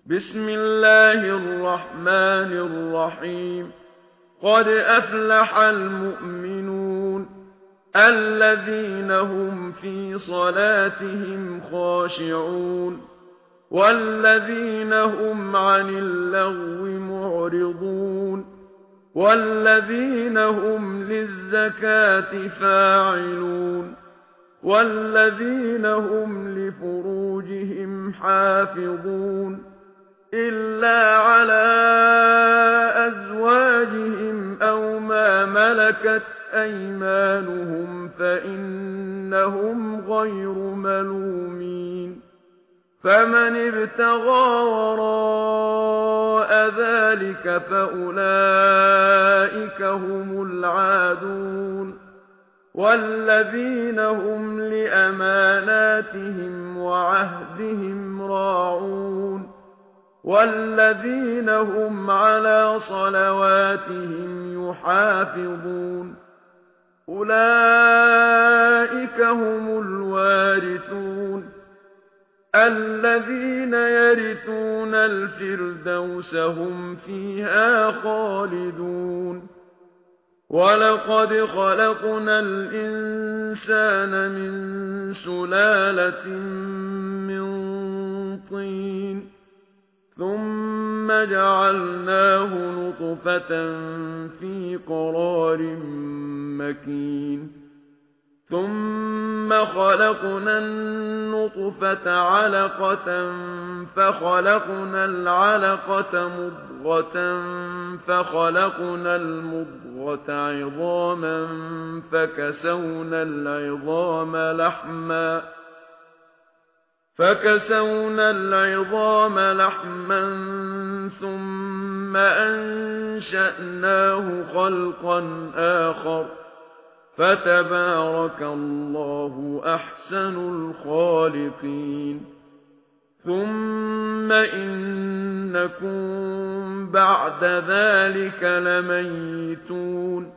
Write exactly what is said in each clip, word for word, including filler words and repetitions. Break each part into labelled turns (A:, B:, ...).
A: بسم الله الرحمن الرحيم قد أفلح المؤمنون الذين هم في صلاتهم خاشعون والذين هم عن اللغو معرضون والذين هم للزكاة فاعلون والذين هم لفروجهم حافظون إلا على أزواجهم أو ما ملكت أيمانهم فإنهم غير ملومين فمن ابتغى وراء ذلك فأولئك هم العادون والذين هم لأماناتهم وعهدهم راعون والذين هم على صلواتهم يحافظون أولئك هم الوارثون الذين يرثون الفردوس هم فيها خالدون ولقد خلقنا الإنسان من سلالة من طين ثم جعلناه نطفة في قرار مكين ثم خلقنا النطفة علقة فخلقنا العلقة مضغة فخلقنا المضغة عظاما فكسونا العظام لحما فكسونا العظام لحما ثم أنشأناه خلقا آخر فتبارك الله أحسن الخالقين ثم إنكم بعد ذلك لميتون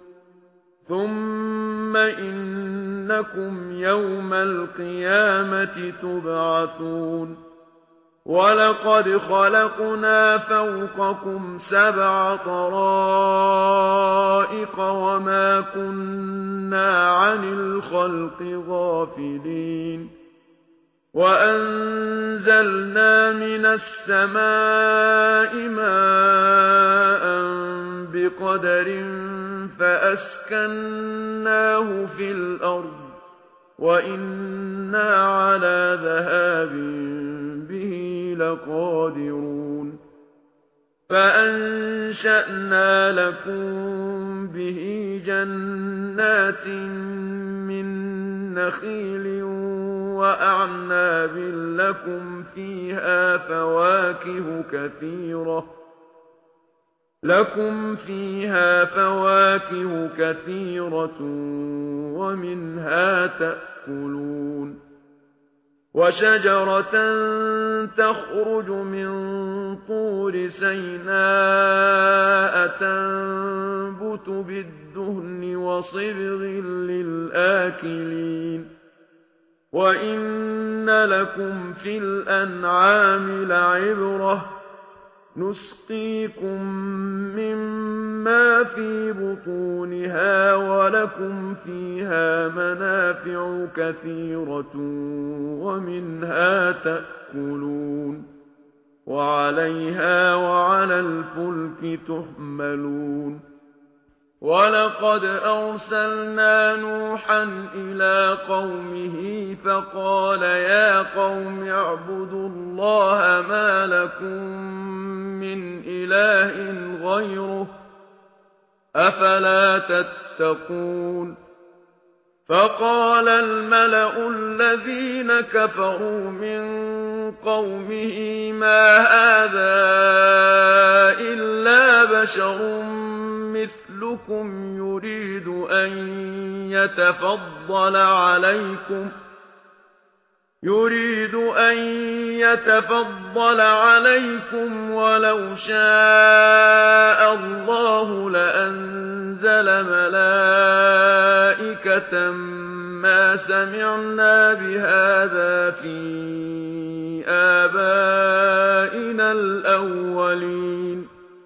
A: ثم إنكم يوم القيامة تبعثون ولقد خلقنا فوقكم سبع طرائق وما كنا عن الخلق غافلين وأنزلنا من السماء ماء بقدر فأسكناه في الأرض وإنا على ذهاب به لقادرون فأنشأنا لكم به جنات من نخيل وأعناب لكم فيها فواكه كثيرة لكم فيها فواكه كثيرة ومنها تأكلون وشجرة تخرج من طور سيناء تنبت بالدهن وصبغ للآكلين وإن لكم في الأنعام لعبرة نسقيكم مما في بطونها ولكم فيها منافع كثيرة ومنها تأكلون وعليها وعلى الفلك تحملون ولقد أرسلنا نوحا إلى قومه فقال يا قوم اعبدوا الله ما لكم من إله غيره أفلا تتقون فقال الملأ الذين كفروا من قومه ما هذا إلا بشر مثلكم يريد أن يتفضل عليكم يريد أن يتفضل عليكم ولو شاء الله لأنزل ملائكة ما سمعنا بهذا في آبائنا الأولين الأولين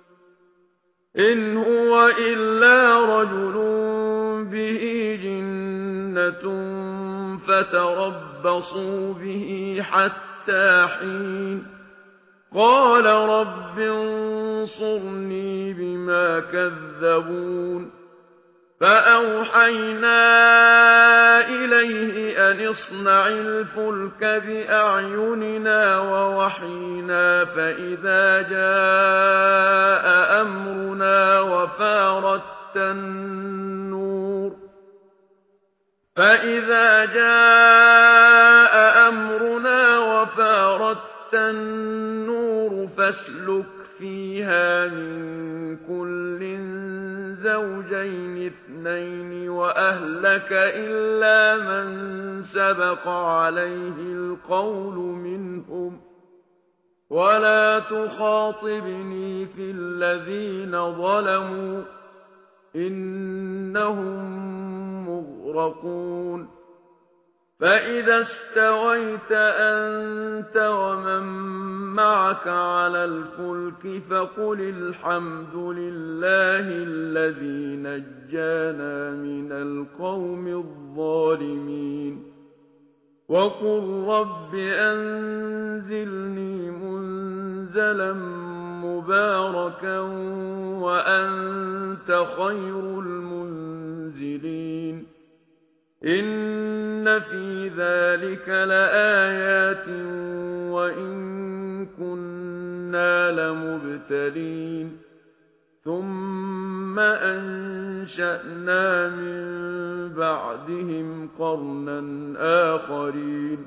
A: إن هو إلا رجل به جنة فتربصوا به حتى حين قال رب انصرني بما كذبون فأوحينا إليه أن اصنع الفلك بأعيننا ووحينا فإذا جاء أمرنا وفارت النور فإذا جاء أمرنا وفارت النور فاسلك فيها من كل زوجين اثنين وأهلك إلا من سبق عليه القول منهم ولا تخاطبني في الذين ظلموا إنهم مغرقون فإذا استويت أنت ومن معك على الفلك فقل الحمد لله الذي نجانا من القوم الظالمين وقل رب أنزلني منزلا مباركا وأنت خير المنزلين إن في ذلك لآيات وإن كنا لمبتلين ثم أنشأنا من بعدهم قرنا آخرين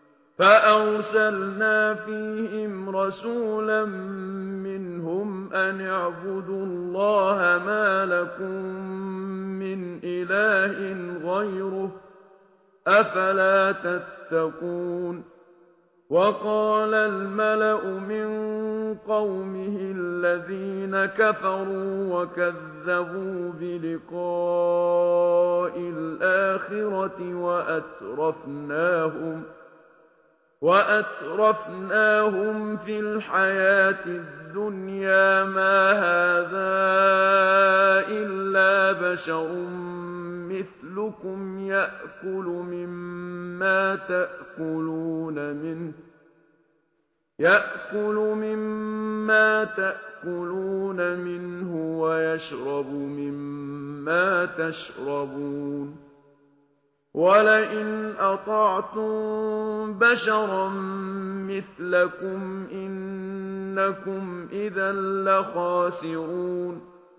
A: فأرسلنا فيهم رسولا منهم أن اعبدوا الله ما لكم من إله غيره أفلا تتقون وقال الملأ من قومه الذين كفروا وكذبوا بلقاء الآخرة وأترفناهم وأترفناهم في الحياة الدنيا ما هذا إلا بشر مثلكم يأكل مما تأكلون منه يأكل مما تأكلون منه ويشرب مما تشربون ولئن أطعتم بشرا مثلكم إنكم إذا لخاسرون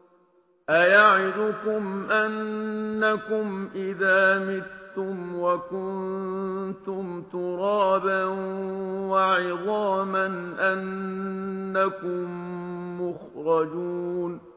A: أيعدكم أنكم إذا متم وكنتم ترابا وعظاما أنكم مخرجون